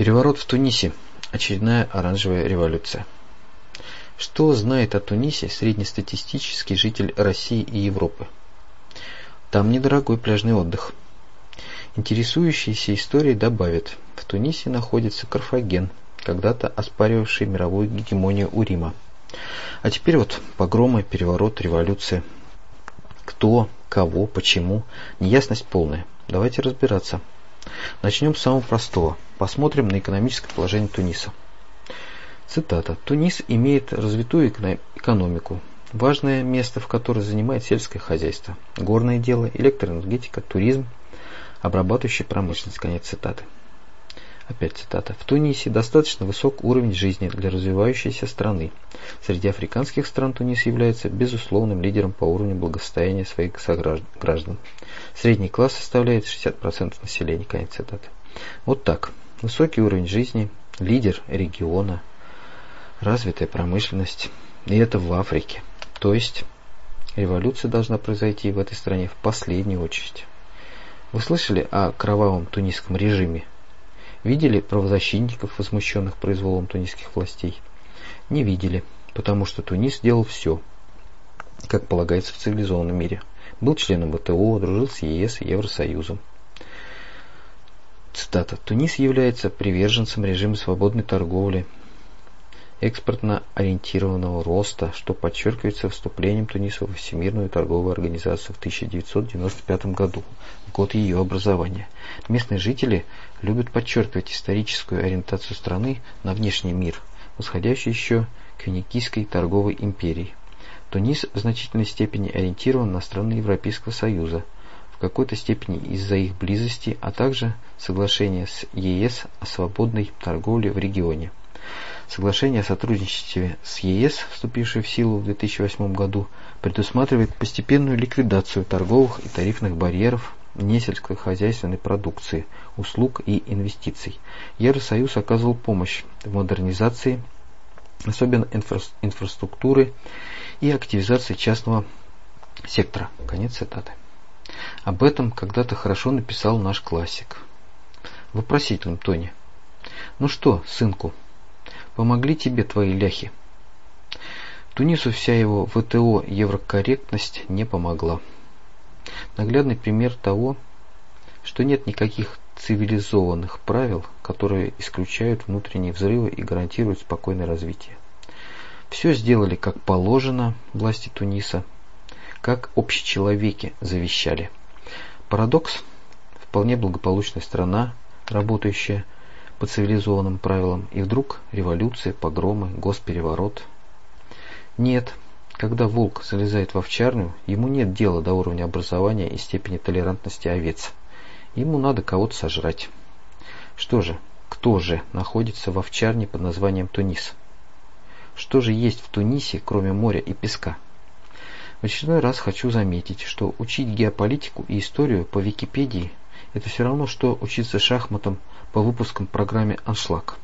Переворот в Тунисе. Очередная оранжевая революция. Что знает о Тунисе среднестатистический житель России и Европы? Там недорогой пляжный отдых. Интересующиеся историей добавят: в Тунисе находится Карфаген, когда-то оспаривавший мировую гегемонию у Рима. А теперь вот погромы, переворот, революция. Кто, кого, почему? Неясность полная. Давайте разбираться. Начнем с самого простого. Посмотрим на экономическое положение Туниса. Цитата. Тунис имеет развитую экономику, важное место в которой занимает сельское хозяйство, горное дело, электроэнергетика, туризм, обрабатывающая промышленность. Конец цитаты. Опять цитата. В Тунисе достаточно высок уровень жизни для развивающейся страны. Среди африканских стран Тунис является безусловным лидером по уровню благосостояния своих сограждан. Средний класс составляет 60% населения. Конец цитаты. Вот так. Высокий уровень жизни, лидер региона, развитая промышленность. И это в Африке. То есть революция должна произойти в этой стране в последнюю очередь. Вы слышали о кровавом тунисском режиме? Видели правозащитников, возмущенных произволом тунисских властей? Не видели, потому что Тунис делал все, как полагается в цивилизованном мире. Был членом ВТО, дружил с ЕС и Евросоюзом. Цитата. Тунис является приверженцем режима свободной торговли, экспортно ориентированного роста, что подчеркивается вступлением Туниса во Всемирную торговую организацию в 1995 году, в год ее образования. Местные жители любят подчеркивать историческую ориентацию страны на внешний мир, восходящий еще к финикийской торговой империи. Тунис в значительной степени ориентирован на страны Европейского Союза, в какой-то степени из-за их близости, а также соглашения с ЕС о свободной торговле в регионе. Соглашение о сотрудничестве с ЕС, вступившее в силу в 2008 году, предусматривает постепенную ликвидацию торговых и тарифных барьеров несельскохозяйственной продукции, услуг и инвестиций. Евросоюз оказывал помощь в модернизации, особенно инфраструктуры и активизации частного сектора. Конец цитаты. Об этом когда-то хорошо написал наш классик. В вопросительном тоне. Ну что, сынку, помогли тебе твои ляхи? Тунису вся его ВТО еврокорректность не помогла. Наглядный пример того, что нет никаких цивилизованных правил, которые исключают внутренние взрывы и гарантируют спокойное развитие. Все сделали как положено власти Туниса, как общечеловеки завещали. Парадокс. Вполне благополучная страна, работающая по цивилизованным правилам, и вдруг революция, погромы, госпереворот. Нет, когда волк залезает в овчарню, ему нет дела до уровня образования и степени толерантности овец. Ему надо кого-то сожрать. Что же, кто же находится в овчарне под названием Тунис? Что же есть в Тунисе, кроме моря и песка? В очередной раз хочу заметить, что учить геополитику и историю по Википедии – это все равно, что учиться шахматам по выпускам программе «Аншлаг».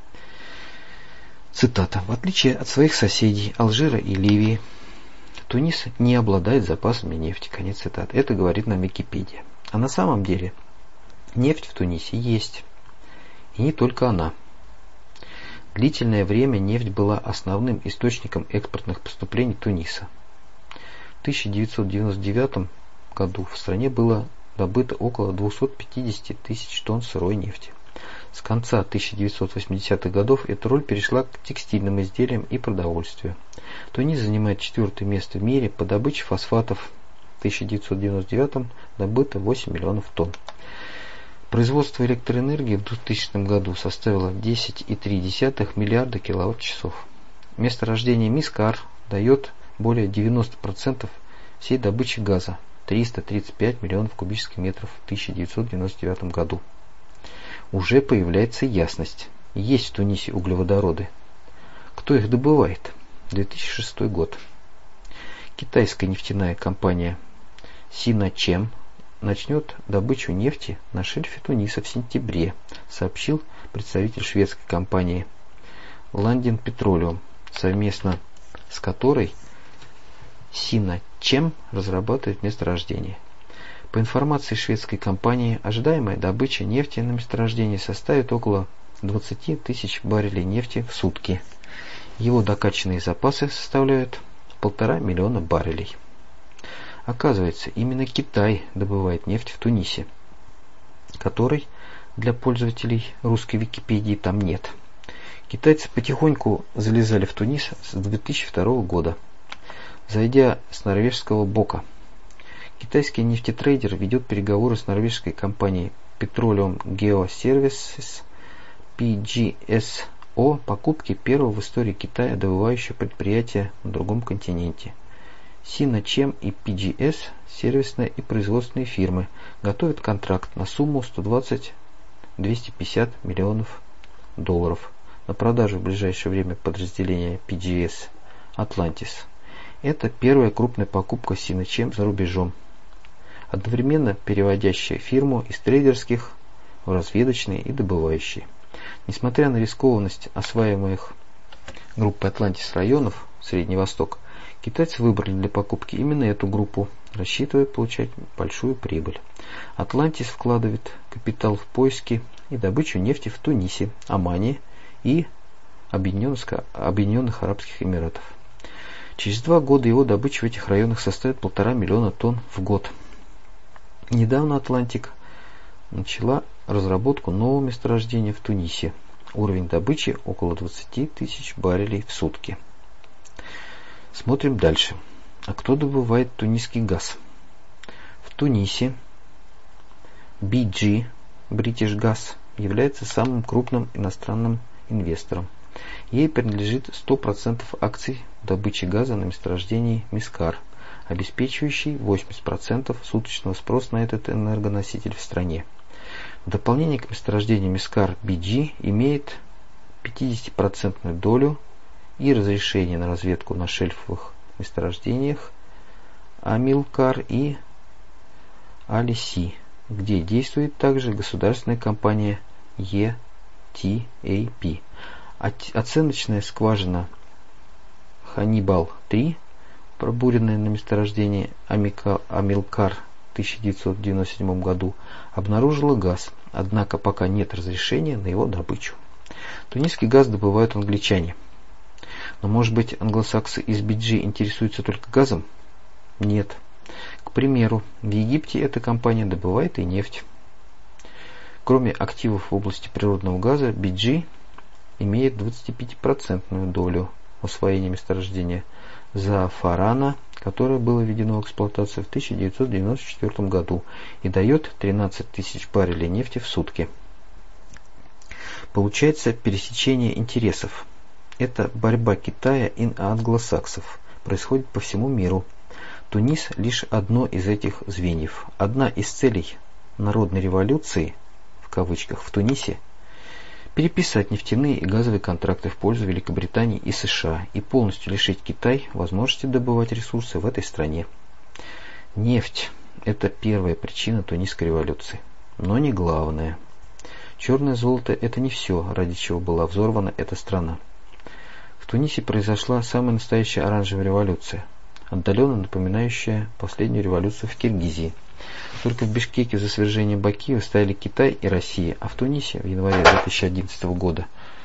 Цитата. В отличие от своих соседей Алжира и Ливии, Тунис не обладает запасами нефти. Конец цитаты. Это говорит нам Википедия. А на самом деле нефть в Тунисе есть. И не только она. Длительное время нефть была основным источником экспортных поступлений Туниса. В 1999 году в стране было добыто около 250 тысяч тонн сырой нефти. С конца 1980-х годов эта роль перешла к текстильным изделиям и продовольствию. Тунис занимает 4-е место в мире по добыче фосфатов. В 1999 добыто 8 миллионов тонн. Производство электроэнергии в 2000 году составило 10,3 миллиарда киловатт-часов. Месторождение Мискар дает более 90% всей добычи газа, 335 миллионов кубических метров в 1999 году. Уже появляется ясность. Есть в Тунисе углеводороды. Кто их добывает? 2006 год. Китайская нефтяная компания Синочем начнет добычу нефти на шельфе Туниса в сентябре, сообщил представитель шведской компании Lundin Petroleum, совместно с которой Синочем разрабатывает месторождение. По информации шведской компании, ожидаемая добыча нефти на месторождении составит около 20 тысяч баррелей нефти в сутки. Его докачанные запасы составляют 1,5 миллиона баррелей. Оказывается, именно Китай добывает нефть в Тунисе, которой для пользователей русской Википедии там нет. Китайцы потихоньку залезали в Тунис с 2002 года, зайдя с норвежского бока. Китайский нефтетрейдер ведет переговоры с норвежской компанией Petroleum Geoservices PGS о покупке первого в истории Китая добывающего предприятия на другом континенте. Sinochem и PGS, сервисные и производственные фирмы, готовят контракт на сумму 120-250 миллионов долларов на продажу в ближайшее время подразделения PGS Atlantis. Это первая крупная покупка Sinochem за рубежом, одновременно переводящая фирму из трейдерских в разведочные и добывающие. Несмотря на рискованность осваиваемых группой Atlantis районов Средний Восток, китайцы выбрали для покупки именно эту группу, рассчитывая получать большую прибыль. Atlantis вкладывает капитал в поиски и добычу нефти в Тунисе, Омане и Объединенных Арабских Эмиратов. Через 2 года его добыча в этих районах составит 1,5 миллиона тонн в год. Недавно Атлантик начала разработку нового месторождения в Тунисе. Уровень добычи около 20 тысяч баррелей в сутки. Смотрим дальше. А кто добывает тунисский газ? В Тунисе BG, British Gas, является самым крупным иностранным инвестором. Ей принадлежит 100% акций добычи газа на месторождении Мискар, обеспечивающий 80% суточного спроса на этот энергоноситель в стране. В дополнение к месторождению Мискар, BG имеет 50% долю и разрешение на разведку на шельфовых месторождениях Амилкар и Алиси, где действует также государственная компания ETAP. Оценочная скважина Ханнибал-3, пробуренная на месторождении Амилкар в 1997 году, обнаружила газ, однако пока нет разрешения на его добычу. Тунисский газ добывают англичане. Но, может быть, англосаксы из BG интересуются только газом? Нет. К примеру, в Египте эта компания добывает и нефть. Кроме активов в области природного газа, BG имеет 25% долю в освоении месторождения Заафарана, которое было введено в эксплуатацию в 1994 году и дает 13 тысяч баррелей нефти в сутки. Получается пересечение интересов. Это борьба Китая и англосаксов происходит по всему миру. Тунис лишь одно из этих звеньев. Одна из целей народной революции, в кавычках, в Тунисе – переписать нефтяные и газовые контракты в пользу Великобритании и США и полностью лишить Китай возможности добывать ресурсы в этой стране. Нефть – это первая причина Тунисской революции, но не главная. Черное золото – это не все, ради чего была взорвана эта страна. В Тунисе произошла самая настоящая оранжевая революция, отдаленно напоминающая последнюю революцию в Киргизии. Только в Бишкеке за свержение Бакиева стояли Китай и Россия, а в Тунисе в январе 2011 года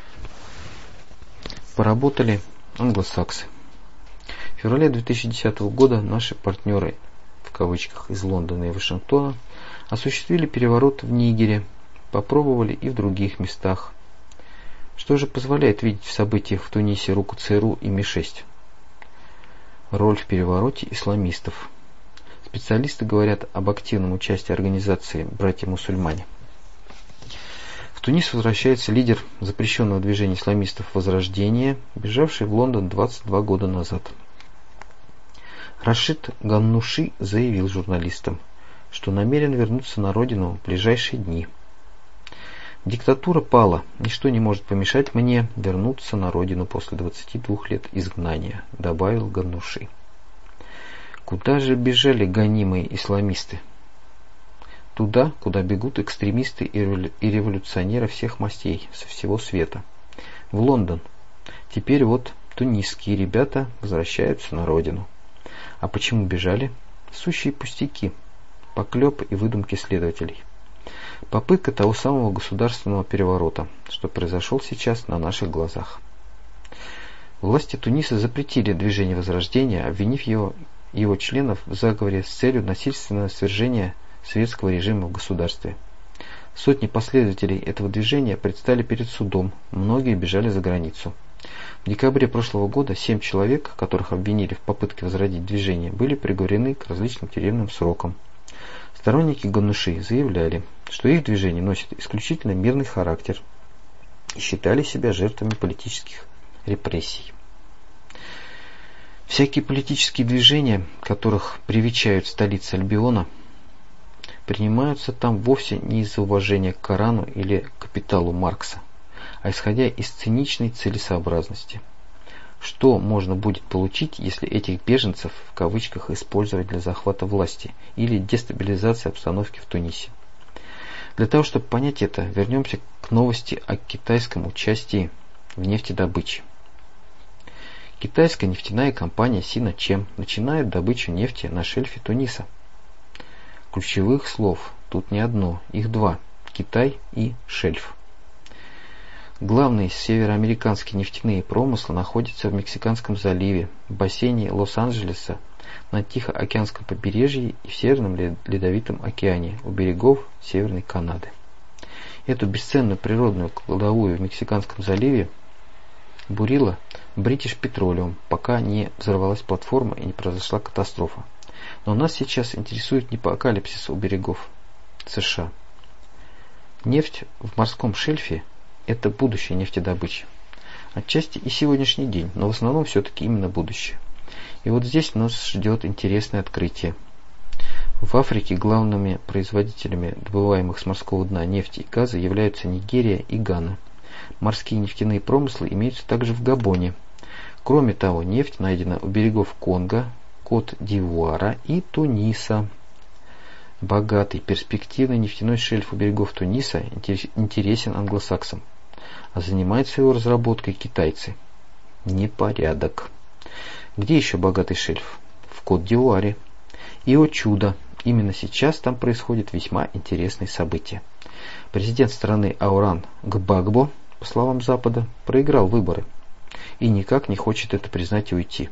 поработали англосаксы. В феврале 2010 года наши партнеры, в кавычках, из Лондона и Вашингтона осуществили переворот в Нигере, попробовали и в других местах. Что же позволяет видеть в событиях в Тунисе руку ЦРУ и Ми-6? Роль в перевороте исламистов. Специалисты говорят об активном участии организации «Братья-мусульмане». В Тунис возвращается лидер запрещенного движения исламистов «Возрождение», бежавший в Лондон 22 года назад. Рашид Ганнуши заявил журналистам, что намерен вернуться на родину в ближайшие дни. «Диктатура пала, ничто не может помешать мне вернуться на родину после 22 лет изгнания», добавил Ганнуши. Куда же бежали гонимые исламисты? Туда, куда бегут экстремисты и революционеры всех мастей со всего света. В Лондон. Теперь вот тунисские ребята возвращаются на родину. А почему бежали? Сущие пустяки. Поклеп и выдумки следователей. Попытка того самого государственного переворота, что произошел сейчас на наших глазах. Власти Туниса запретили движение Возрождения, обвинив его членов в заговоре с целью насильственного свержения советского режима в государстве. Сотни последователей этого движения предстали перед судом, многие бежали за границу. В декабре прошлого года 7 человек, которых обвинили в попытке возродить движение, были приговорены к различным тюремным срокам. Сторонники Гануши заявляли, что их движение носит исключительно мирный характер и считали себя жертвами политических репрессий. Всякие политические движения, которых привечают в столице Альбиона, принимаются там вовсе не из-за уважения к Корану или капиталу Маркса, а исходя из циничной целесообразности. Что можно будет получить, если этих беженцев в кавычках использовать для захвата власти или дестабилизации обстановки в Тунисе? Для того, чтобы понять это, вернемся к новости о китайском участии в нефтедобыче. Китайская нефтяная компания Sinochem начинает добычу нефти на шельфе Туниса. Ключевых слов тут не одно, их два – Китай и шельф. Главные североамериканские нефтяные промыслы находятся в Мексиканском заливе, в бассейне Лос-Анджелеса, на Тихоокеанском побережье и в Северном Ледовитом океане у берегов Северной Канады. Эту бесценную природную кладовую в Мексиканском заливе бурила British Petroleum, пока не взорвалась платформа и не произошла катастрофа. Но нас сейчас интересует не апокалипсис у берегов США. Нефть в морском шельфе – это будущее нефтедобычи. Отчасти и сегодняшний день, но в основном все-таки именно будущее. И вот здесь нас ждет интересное открытие. В Африке главными производителями добываемых с морского дна нефти и газа являются Нигерия и Гана. Морские нефтяные промыслы имеются также в Габоне. Кроме того, нефть найдена у берегов Конго, Кот-д'Ивуара и Туниса. Богатый, перспективный нефтяной шельф у берегов Туниса интересен англосаксам, а занимаются его разработкой китайцы. Непорядок. Где еще богатый шельф? В Кот-д'Ивуаре. И, о чудо, именно сейчас там происходит весьма интересное событие. Президент страны Лоран Гбагбо, по словам Запада, проиграл выборы и никак не хочет это признать и уйти.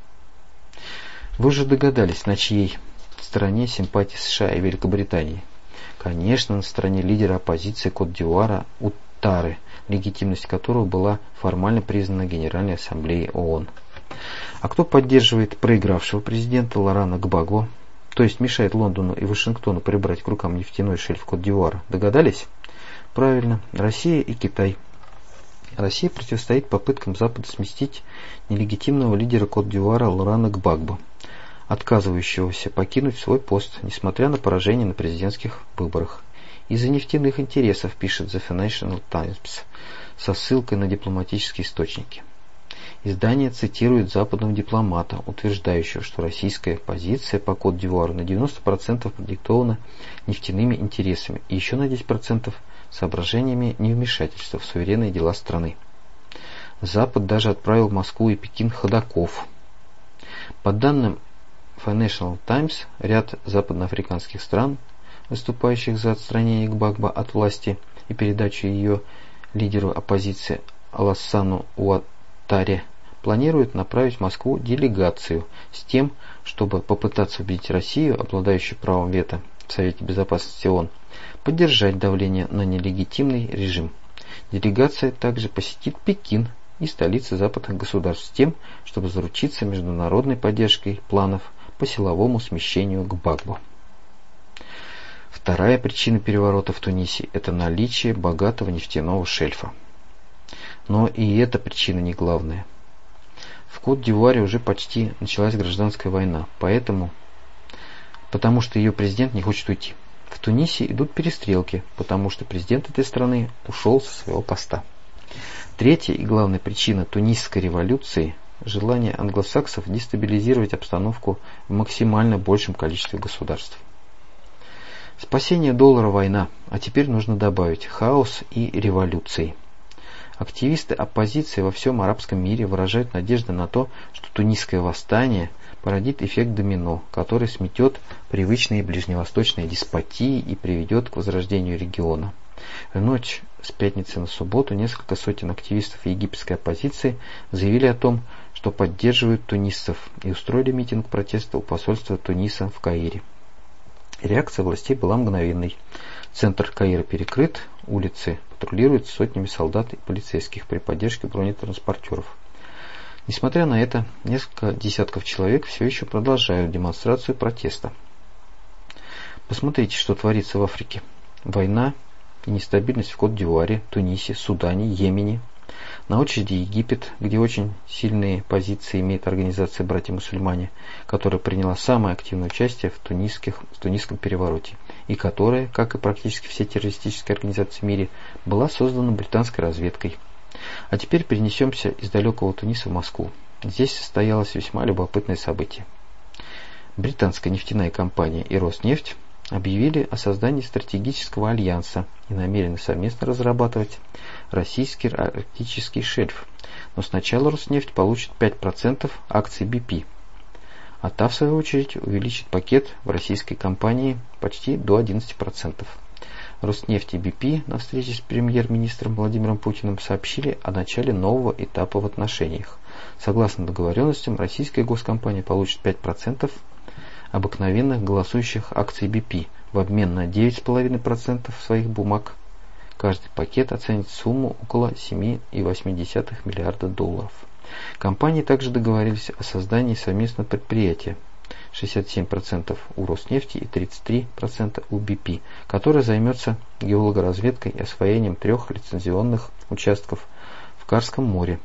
Вы уже догадались, на чьей стороне симпатии США и Великобритании. Конечно, на стороне лидера оппозиции Кот-д'Ивуара Уттары, легитимность которого была формально признана Генеральной Ассамблеей ООН. А кто поддерживает проигравшего президента Лорана Гбагбо, то есть мешает Лондону и Вашингтону прибрать к рукам нефтяной шельф Кот-д'Ивуара? Догадались? Правильно, Россия и Китай. Россия противостоит попыткам Запада сместить нелегитимного лидера Кот-д'Ивуара Лорана Гбагбо, отказывающегося покинуть свой пост, несмотря на поражение на президентских выборах. Из-за нефтяных интересов, пишет The Financial Times, со ссылкой на дипломатические источники. Издание цитирует западного дипломата, утверждающего, что российская позиция по Кот-д'Ивуару на 90% продиктована нефтяными интересами и еще на 10% соображениями невмешательства в суверенные дела страны. Запад даже отправил в Москву и Пекин ходоков. По данным Financial Times, ряд западноафриканских стран, выступающих за отстранение Гбагбо от власти и передачу ее лидеру оппозиции Алассану Уаттаре, планируют направить в Москву делегацию с тем, чтобы попытаться убедить Россию, обладающую правом вето в Совете Безопасности ООН, поддержать давление на нелегитимный режим. Делегация также посетит Пекин и столицы западных государств с тем, чтобы заручиться международной поддержкой планов по силовому смещению Гбагбо. Вторая причина переворота в Тунисе – это наличие богатого нефтяного шельфа. Но и эта причина не главная. В Кот-д'Ивуаре уже почти началась гражданская война, потому что ее президент не хочет уйти. В Тунисе идут перестрелки, потому что президент этой страны ушел со своего поста. Третья и главная причина тунисской революции – желание англосаксов дестабилизировать обстановку в максимально большем количестве государств. Спасение доллара – война, а теперь нужно добавить хаос и революции. Активисты оппозиции во всем арабском мире выражают надежды на то, что тунисское восстание породит эффект домино, который сметет привычные ближневосточные деспотии и приведет к возрождению региона. В ночь с пятницы на субботу несколько сотен активистов египетской оппозиции заявили о том, что поддерживают тунисцев, и устроили митинг протеста у посольства Туниса в Каире. Реакция властей была мгновенной. Центр Каира перекрыт, улицы патрулируют сотнями солдат и полицейских при поддержке бронетранспортеров. Несмотря на это, несколько десятков человек все еще продолжают демонстрацию протеста. Посмотрите, что творится в Африке. Война и нестабильность в Кот-д'Ивуаре, Тунисе, Судане, Йемене. На очереди Египет, где очень сильные позиции имеет организация «Братья-мусульмане», которая приняла самое активное участие в тунисском перевороте, и которая, как и практически все террористические организации в мире, была создана британской разведкой. А теперь перенесемся из далекого Туниса в Москву. Здесь состоялось весьма любопытное событие. Британская нефтяная компания и Роснефть объявили о создании стратегического альянса и намерены совместно разрабатывать российский арктический шельф. Но сначала Роснефть получит 5% акций BP, а та, в свою очередь, увеличит пакет в российской компании почти до 11%. Роснефть и BP на встрече с премьер-министром Владимиром Путиным сообщили о начале нового этапа в отношениях. Согласно договоренностям, российская госкомпания получит 5% обыкновенных голосующих акций BP в обмен на 9,5% своих бумаг. Каждый пакет оценит сумму около $7,8 миллиарда. Компании также договорились о создании совместного предприятия 67% у Роснефти и 33% у BP, которое займется геологоразведкой и освоением 3 лицензионных участков в Карском море,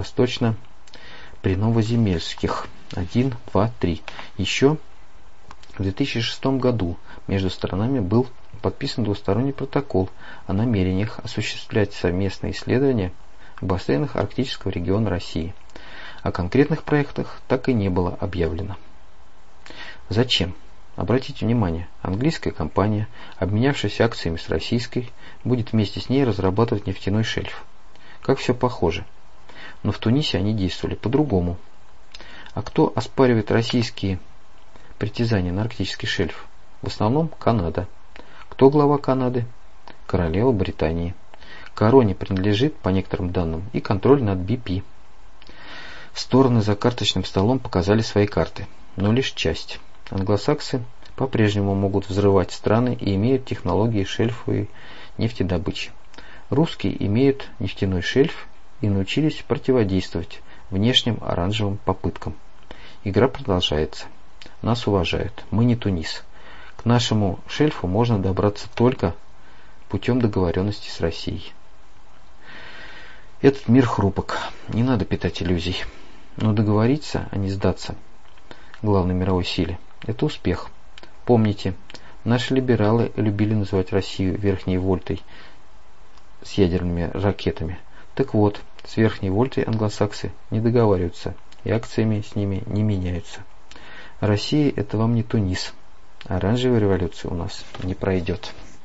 восточно-приновоземельских 1, 2, 3. Еще в 2006 году между сторонами был подписан двусторонний протокол о намерениях осуществлять совместные исследования в бассейнах арктического региона России. О конкретных проектах так и не было объявлено. Зачем? Обратите внимание, английская компания, обменявшись акциями с российской, будет вместе с ней разрабатывать нефтяной шельф. Как все похоже. Но в Тунисе они действовали по-другому. А кто оспаривает российские притязания на арктический шельф? В основном Канада. Кто глава Канады? Королева Британии. Короне принадлежит, по некоторым данным, и контроль над BP. Стороны за карточным столом показали свои карты, но лишь часть. Англосаксы по-прежнему могут взрывать страны и имеют технологии шельфовой нефтедобычи. Русские имеют нефтяной шельф и научились противодействовать внешним оранжевым попыткам. Игра продолжается. Нас уважают. Мы не Тунис. К нашему шельфу можно добраться только путем договоренности с Россией. Этот мир хрупок. Не надо питать иллюзий. Но договориться, а не сдаться главной мировой силе – это успех. Помните, наши либералы любили называть Россию верхней вольтой с ядерными ракетами. Так вот, с верхней вольтой англосаксы не договариваются и акциями с ними не меняются. Россия – это вам не Тунис. Оранжевая революция у нас не пройдет.